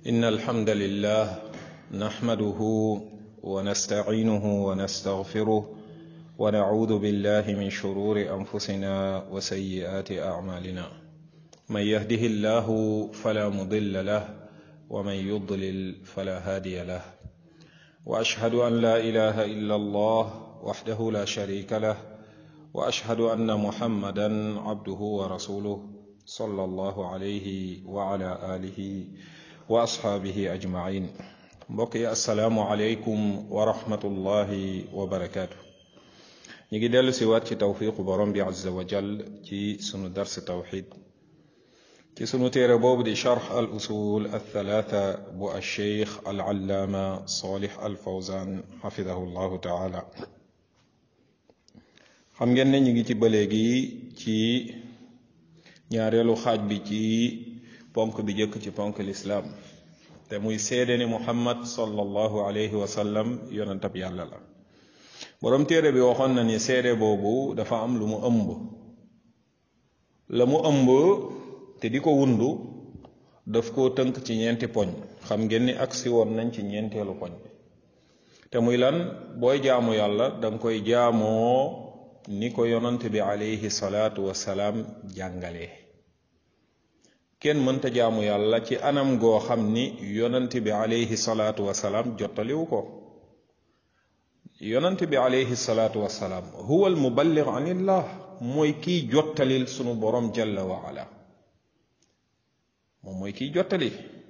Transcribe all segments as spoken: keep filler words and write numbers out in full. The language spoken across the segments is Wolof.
إن الحمد لله نحمده ونستعينه ونستغفره ونعوذ بالله من شرور أنفسنا وسيئات أعمالنا من يهده الله فلا مضل له ومن يضلل فلا هادي له وأشهد أن لا إله إلا الله وحده لا شريك له وأشهد أن محمدا عبده ورسوله صلى الله عليه وعلى آله وأصحابه أجمعين بقي السلام عليكم ورحمة الله وبركاته نيجي دل سوات توفيق برم عز وجل في سنو درس التوحيد في سنو تيربوب دي شرح الأصول الثلاثة بو الشيخ العلامة صالح الفوزان حفظه الله تعالى xam ngeen ne ñu ngi ci ba léegi ci ñaareelu xaaj bi ci ponk bi jëkk ci ponk lislaam te muy seede ni muhammad sallallahu alayhi wa sallam yonentab yàlla la borom téere bi waxoon na ni seede boobu dafa am lu mu ëmb la mu ëmb te di ko wundu daf koo tënk ci ñeenti poñ xam ngeen ni agsi woon nañ ci ñeenteelu poñ bi te muy lan booy jaamu yàlla danga koy jaamoo ni ko yonent bi alayhi salaatu wasalaam jàngalee kenn mënta jaamu yàlla ci anam goo xam ni yonent bi alayhi salaatu wasalaam jottaliwu ko yonent bi alayhi salaatu wasalaam huwa al muballigh anillah mooy kiy jottalil sunu borom jalla wa ala moom mooy kiy jottali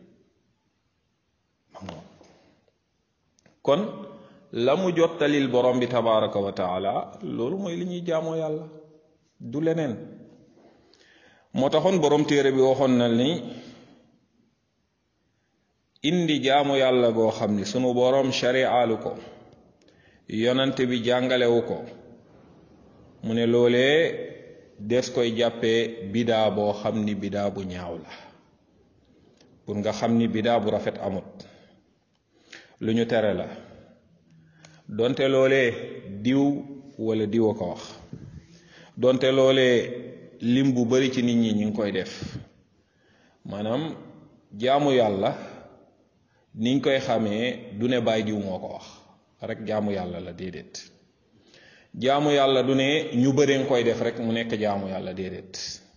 kon la mu jottalil borom bi tabaraka wa taala loolu mooy li ñuy jaamoo yàlla du leneen moo taxoon borom téere bi waxoon na ni indi jaamu yàlla goo xam ni sunu borom shari'aalu ko yonante bi jàngalewu ko mu ne loolee des koy jàppee bidaa boo xam ni bidaa bu ñaaw la pour nga xam ni bidaa bu rafet amut lu ñu tere la donte loolee diw wala diw a ko wax donte loolee lim bu bari ci nit ñi ñu ngi koy def maanaam jaamu yàlla niñ koy xamee du ne bàyyi diw moo ko wax rek jaamu yàlla la déedéet jaamu yàlla du ne ñu bari nga koy def rek mu nekk jaamu yàlla déedéet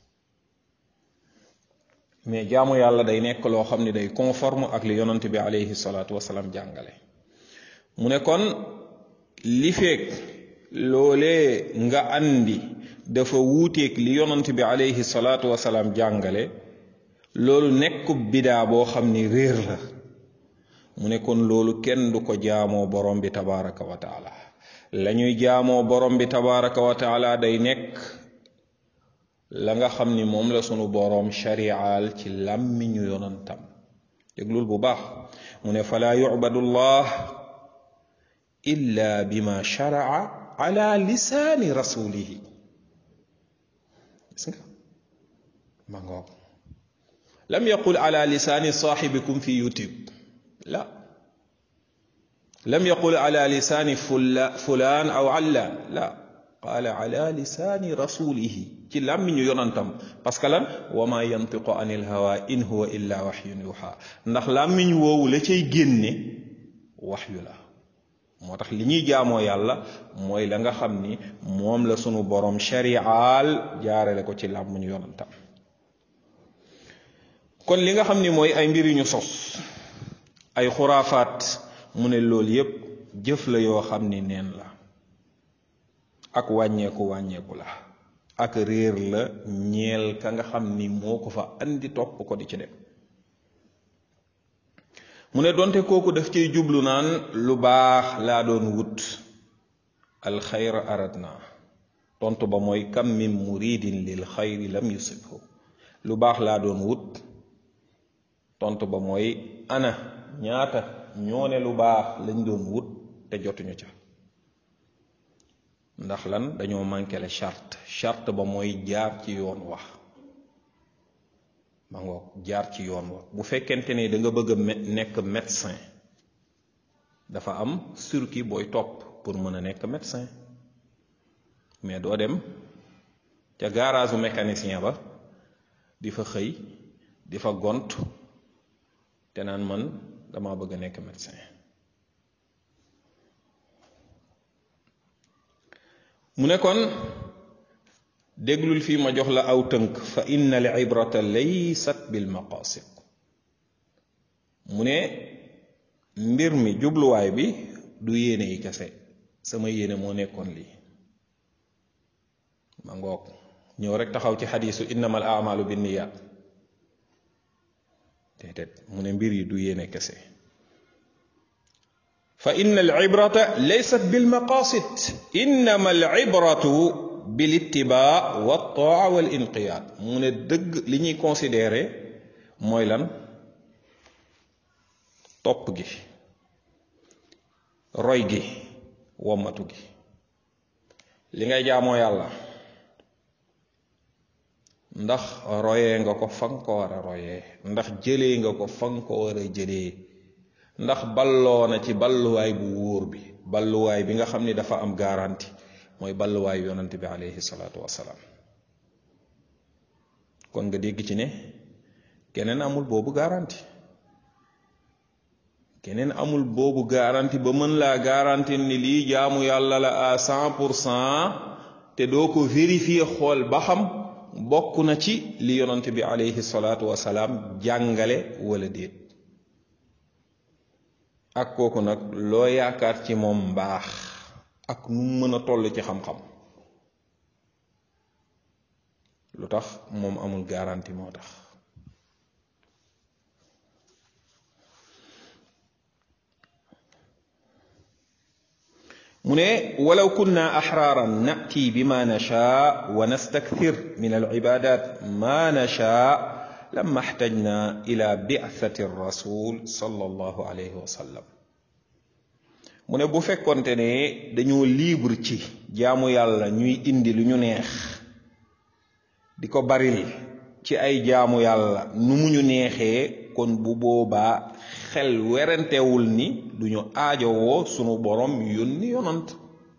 mais jaamu yàlla day nekk loo xam ne day conforme ak li yonent bi alayhi salaatu wasalaam jàngale mu ne kon li feek loolee nga andi dafa wuuteeg li yonent bi alayhi salaatu wasalaam jàngale loolu nekkub bidaa boo xam ni réer la mu ne kon loolu kenn du ko jaamoo borom bi tabaraka wa taala la ñuy jaamoo borom bi tabaraka wa taala day nekk la nga xam ni moom la sunu borom shari'al ci làmmiñu yonentam déglul bu baax mu ne falaa yu'badu llah illa bima shara'a ala lisaani rasulihi gis nga ma ngoog lam yaqul ala lisaani saaxibikum fi youtube la lam yaqul ala lisaani fulaan aw allaan la qaala ala lisaani rasulihi ci làmmiñu yonantam parce que lan wa ma yantiqu anil hawa in huwa illa waxyun yuha ndax làmmiñ woowu la cay génne waxyu la moo tax li ñuy jaamoo yàlla mooy la nga xam ni moom la sunu borom shari'al jaarale ko ci làmmiñu yonantam kon li nga xam ni mooy ay mbir yu ñu sos ay xuraafaat mu ne loolu yépp jëf la yoo xam ni neen la ak wàññeeku wàññeeku la ak réer la ñeel ka nga xam ni moo ko fa andi topp ko di ci dem mu ne donte kooku daf ciy jublu naan lu baax laa doon wut alxayra aradna tontu ba mooy kam min muridin lil xayri lam yusibhu lu baax laa doon wut tontu ba mooy ana ñaata ñoo ne lu baax lañ doon wut te jotuñu ca ndax lan dañoo manqué le charte charte ba mooy jaar ci yoon wax ma ngoog jaar ci yoon wax bu fekkente ne da nga bëgg a nekk médecin dafa am circuit booy topp pour mën a nekk médecin mais doo dem ca garage u mécanicien ba di fa xëy di fa gont te naan man dama bëgg a nekk médecin. mu ne kon déglul fii ma jox la aw tënk fa inna al ibrata laysat bil maqasid mu ne mbir mi jubluwaay bi du yéene yi kese sama yéene moo nekkoon lii ma ngoog ñëw rek taxaw ci xadiisu innamal a'malu binniyat déedéet mu ne mbir yi du yéene kese fa inna al ibrata laysat bil maqasid innama al ibratu bil ittibaa wa taa wal inqiyaad mu ne dëgg li ñuy considéré mooy lan topp gi roy gi wommatu gi li ngay jaamoo yàlla ndax royee nga ko fa nga ko war a royee ndax jëlee nga ko fa nga ko war a jëlee ndax balloo na ci balluwaay bu wóor bi balluwaay bi nga xam ni dafa am garanti mooy balluwaay yonante bi alayhi salaatu wassalaam kon nga dégg ci ne keneen amul boobu garanti keneen amul boobu garanti ba mën laa garanti ni lii jaamu yàlla la à cent pour cent te doo ko vérifier xool ba xam bokk na ci li yonante bi alayhi salaatu wassalaam jàngale wala déet ak kooku nag loo yaakaar ci moom mbaax ak nu mën a toll ci xam-xam lu tax moom amul garanti moo tax mu ne walaw kunna axraaran nati bima nashaa wa nastakthir min alibadat ma nashaa lama xtajna ila bi'thati rasul sallallahu alayhi wa sallam mu ne bu fekkonte ne dañoo libre ci jaamu yàlla ñuy indi lu ñu neex di ko baril ci ay jaamu yàlla nu mu ñu neexee kon bu boobaa xel werantewul ni duñu aajowoo sunu borom yónni yonant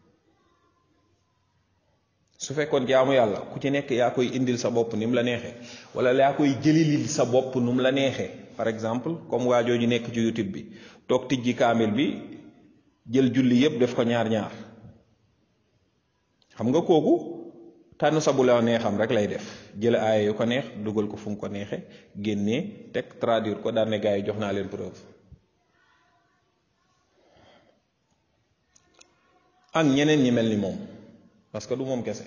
su fekkoon jaamu yàlla ku ci nekk yaa koy indil sa bopp ni mu la neexee wala yaa koy jëlilil sa bopp nu mu la neexee par exemple comme waa jooju nekk ci YouTube bi toog tijji kaamil bi jël julli yépp def ko ñaar ñaar xam nga kooku tànn sa bu la neexam rek lay def jël aaya yu ko neex dugal ko fu mu ko neexe génnee teg traduire ko daan ne gaa yi jox naa leen preuve ak ñeneen ñi mel ni moom parce que du moom kese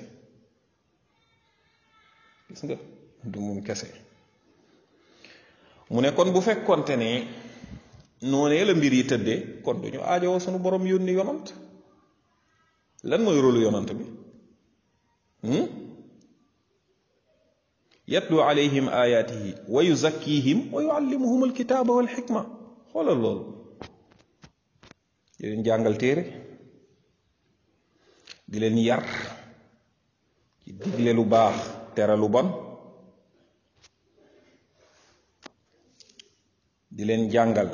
gis nga du moom kese mu ne kon bu fekkonte ne noonee la mbir yi tëddee kon duñu aajowoo sunu borom yónni yonant lan mooy rôlu yonant bi yatlu alayhim ayatihi wa yuzakkihim wa yuallimuhum alkitaba wal xikma xoolal loolu di leen jàngal téere di leen yar ci digle lu baax tere lu bon di leen jàngal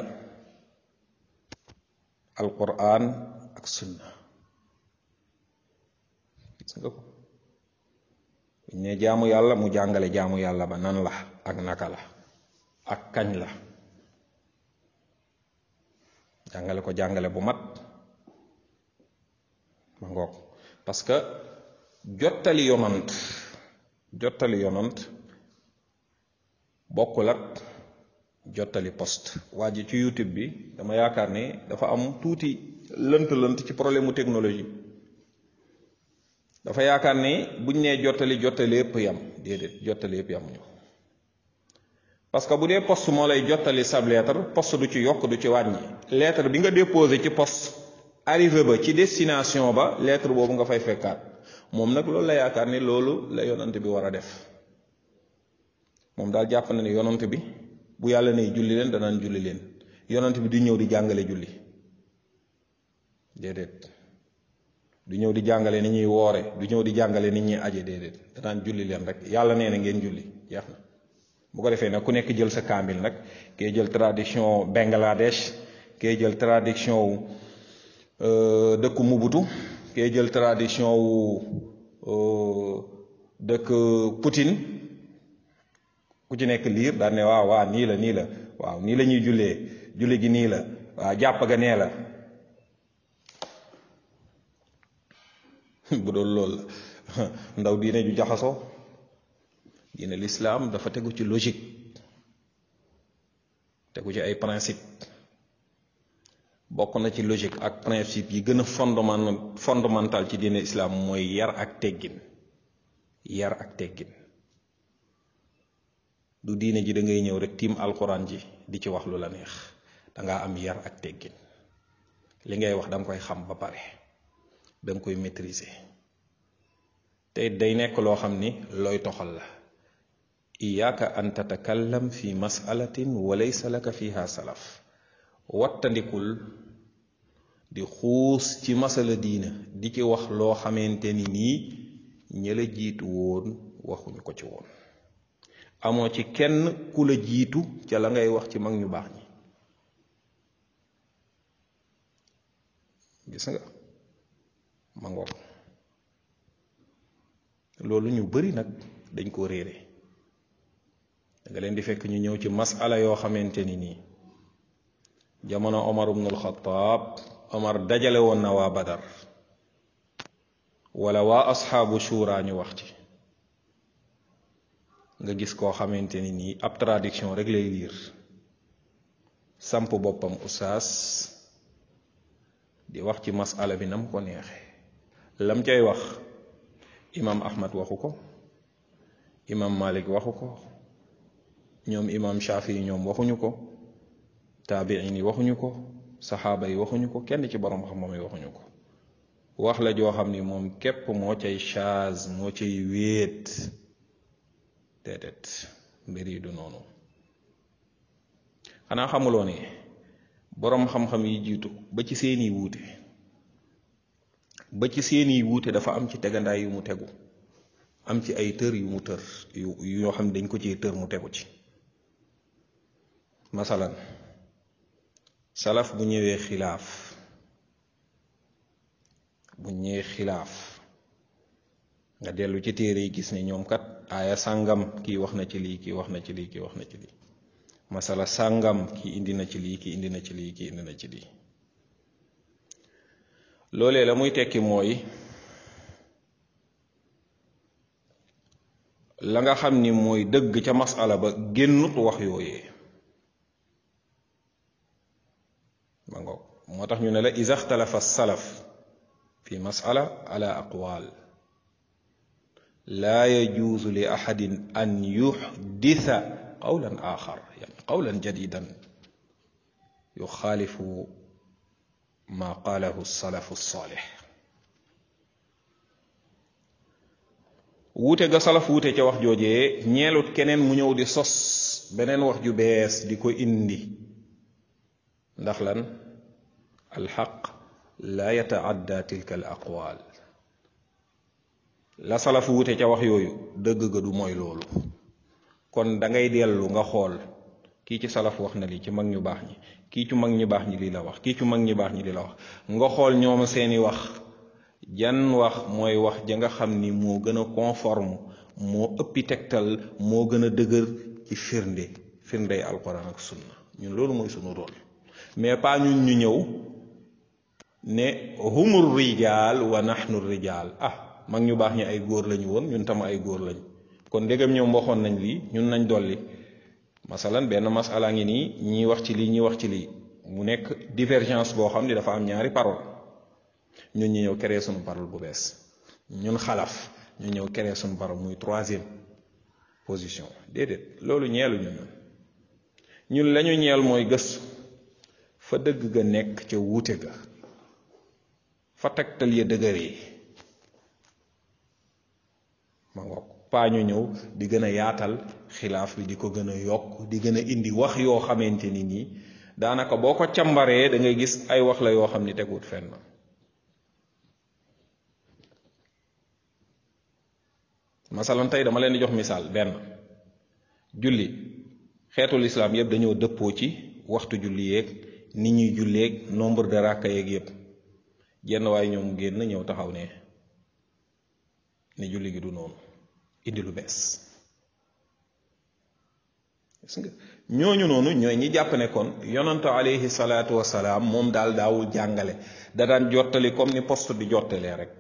alquran ak sunna gis nga ko buñ ne jaamu yàlla mu jàngale jaamu yàlla ba nan la ak naka la ak kañ la jàngale ko jàngale bu mat ma ngoog parce que jottali yonant jottali yonant bokkul ak jottali poste waa ji ci YouTube bi dama yaakaar ne dafa am tuuti lënt-lënt ci problème mu technologie dafa yaakaar ne buñ nee jottali jottali yépp yam déedéet jottali yépp yamuñu parce que bu dee poste moo lay jottali sab lettre poste du ci yokk du ci wàññi lettre bi nga déposé ci poste arrivé ba ci destination ba lettre boobu nga fay fekkaat moom nag loolu la yaakaar ne loolu la yonant bi war a def moom daal jàpp na ne yonant bi bu yàlla ne julli leen danaan julli leen yonant bi du ñëw di jàngale julli déedéet du ñëw di jàngale ni ñuy woore du ñëw di jàngale ni ñuy aje déedéet danaan julli leen rek yàlla nee na ngeen julli jeex na bu ko defee nag ku nekk jël sa kaamil nag kee jël traduction Bangladesh kee jël traduction wu dëkku Mobutu kee jël traduction wu dëkk Poutine ku ci nekk liir daan ne waaw waa nii la nii la waaw nii la ñuy jullee julli gi nii la waaw jàpp ga nee la bu doon loolu la ndaw diine ju jaxasoo diine l'islam dafa tegu ci logique tegu ci ay principe bokk na ci logique ak principe yi gën a fondement fondamental ci diine islam mooy yar ak teggin yar ak teggin du diine ji da ngay ñëw rek tiim alxuraan ji di ci wax lu la neex dangaa am yar ak teggin li ngay wax danga koy xam ba pare danga koy maîtriser te day nekk loo xam ni looy toxal la iyaaka an tatakallam fi masalatin wa laysa laka fiha salaf wattandikul di xuus ci masala diina di ci wax loo xamante ni nii ña la jiitu woon waxuñu ko ci woon amoo ci kenn ku la jiitu ca la ngay wax ci mag ñu baax ñi gis nga ma ngoog loolu ñu bari nag dañ ko réere da nga leen di fekk ñu ñëw ci masala yoo xamante ni nii jamono Omar ibnul Xattaab Omar dajale woon na waa Badar wala waa asxaabu shura ñu wax ci nga gis koo xamante ni nii ab traduction rek lay liir samp boppam usaas di wax ci masala bi nam ko neexe lam cay wax imam Ahmad waxu ko imam Malik waxu ko ñoom imam Shafi ñoom waxuñu ko taabiin yi waxuñu ko saxaaba yi waxuñu ko kenn ci borom xam-xam yi waxuñu ko wax la joo xam ni moom képp moo cay chaz moo cay wéet déedéet mbir yi du noonu xanaa xamuloo ne borom xam-xam yi jiitu ba ci seeni wuute ba ci seeni wuute dafa am ci tegandaay yu mu tegu am ci ay tër yu mu tër yu yoo xam ne dañ ko ci tër mu tegu ci masalan salaf bu ñëwee xilaaf bu ñëwee xilaaf nga dellu ci téere yi gis ne ñoom kat aaya sàngam kii wax na ci lii kii wax na ci lii kii wax na ci lii masala sàngam kii indi na ci lii kii indi na ci lii kii indi na ci lii loolee la muy tekki mooy la nga xam ni mooy dëgg ca masala ba génnut wax yooyee ma ngoog moo tax ñu ne la iza ixtalafa salaf fi masala ala aqwal laa yajuuzu li ahadin an yuxdisa qawlan axar yani qawlan jadidan yuxaalifu ma qaalahu salafu saalix wuute ga salaf wuute ca wax joojee ñeelut keneen mu ñëw di sos beneen wax ju bees di ko indi ndax lan alxaq laa yataadda tilka al aqwaal la salaf wuute ca wax yooyu dëgg ga du mooy loolu kon da ngay dellu nga xool kii ci salaf wax na lii ci mag ñu baax ñi kii ci mag ñu baax ñi lii la wax kii ci mag ñu baax ñi lii la wax nga xool ñoom seeni wax jan wax mooy wax ja nga xam ni moo gën a conforme moo ëppi tegtal moo gën a dëgër ci firnde firndey alquran ak sunna ñun loolu mooy sunu rôle mais pas ñun ñu ñëw ne humur rijaal wa nahnu rijaal ah mag ñu baax ñi ay góor lañu woon ñun tam ay góor lañ kon ndegam ñoom waxoon nañ lii ñun nañ dolli masalan benn masala ngi nii ñii wax ci lii ñii wax ci lii mu nekk divergence boo xam ni dafa am ñaari parole ñun ñu ñëw créer suñu parole bu bees ñun xalaf ñu ñëw créer suñu parole muy troisième position déedéet loolu ñeeluñu ñun ñun lañu ñeel mooy gëstu fa dëgg ga nekk ca wuute ga fa tegtal ya dëgëree ma ngoog paa ñu ñëw di gën a yaatal xilaaf bi di ko gën a yokk di gën a indi wax yoo xamante ni nii daanaka boo ko càmbaree da ngay gis ay wax la yoo xam ni teguut fenn masalan tey dama leen di jox misaal benn julli xeetul islaam yëpp dañoo dëppoo ci waxtu julli yeeg nit ñuy julleeg nombre de rakka yeeg yëpp jenn waaye ñoom génn ñëw taxaw ne ne julli gi du noonu indi lu bees gis nga ñooñu noonu ñooy ñi jàpp ne kon yonantu alayhi salaatu wasalaam moom daal daawul jàngale da daan jottali comme ni poste di jottalee rek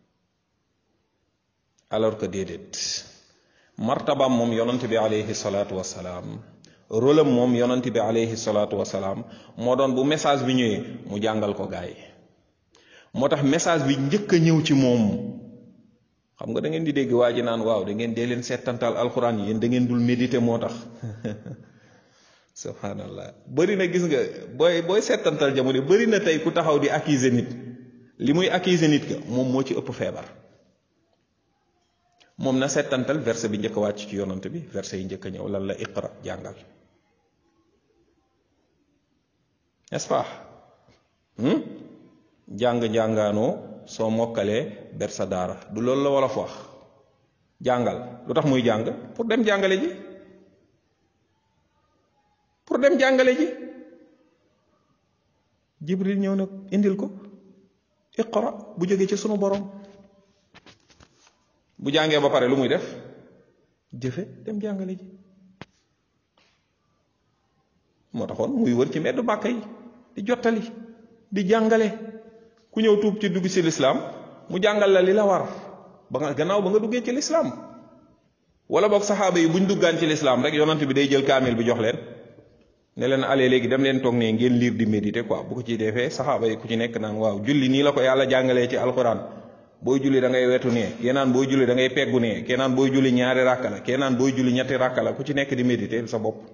alors que déedéet martabaam moom yonant bi alayhi salaatu wasalaam rôle am moom yonant bi alayhi salaatu wasalaam moo doon bu message bi ñëwee mu jàngal ko gaay moo tax message bi njëkk a ñëw ci moom xam nga da ngeen di dégg waa ji naan waaw da ngeen dee leen settantal alxuraan yéen da ngeen dul méditer moo tax subhanallah bëri na gis nga booy booy settantal jamono bëri na tey ku taxaw di accuser nit li muy accuser nit ka moom moo ci ëpp feebar moom na settantal verset bi njëkk a wàcc ci yonant bi verset yi njëkk a ñëw lan la iqra jàngal n'est-ce pas jàng jàngaanoo soo mokkalee ber sa daara du loolu la wolof wax jàngal lu tax muy jàng pour dem jàngale ji pour dem jàngale ji jibril ñëw nag indil ko iqra bu jógee ci sunu borom bu jàngee ba pare lu muy def jëfe dem jàngale ji moo taxoon muy wër ci mbedd Màkka yi di jottali di jàngale ku ñëw tuub ci dugg ci lislaam mu jàngal la li la war ba nga gannaaw ba nga duggee ci lislaam wala boog saxaaba yi buñ duggaan ci lislaam rek yonant bi day jël kaamil bi jox leen ne leen ale léegi dem leen toog ne ngeen lire di méditer quoi bu ko ci defee saxaaba yi ku ci nekk naan waaw julli nii la ko yàlla jàngalee ci alquran booy julli da ngay wetu nee kee naan booy julli da ngay peggu nee kee naan booy julli ñaari ràkka la kee naan booy julli ñetti ràkka la ku ci nekk di méditer sa bopp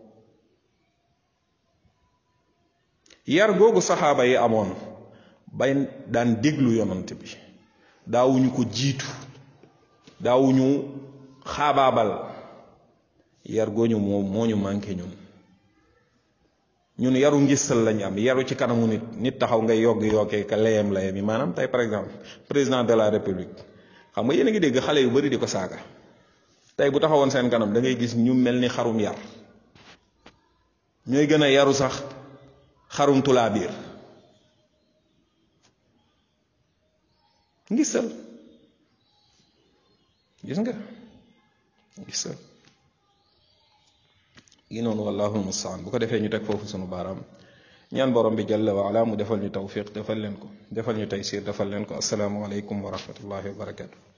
yar googu saxaaba yi amoon bay daan déglu yonant bi daawuñu ko jiitu daawuñu xaabaabal yar gooñu moo moo ñu manqué ñun ñun yaru ngistal lañ am yaru ci kanamu nit nit taxaw ngay yogg yokkee ka layam layam yi maanaam tey par exemple président de la république xam nga yéen a ngi dégg xale yu bari di ko saaga tey bu taxawoon seen kanam da ngay gis ñu mel ni xarum yar ñooy gën a yaru sax xarum tulaa biir ngistal gis nga ngistal gi noonu wallaahu mustaan bu ko defee ñu teg foofu sunu baaraam ñaan borom bi jalla wa ala mu defal ñu tawfiq defal leen ko defal ñu taysiir defal leen ko assalaamu aleykum wa rahmatullahi wa barakatu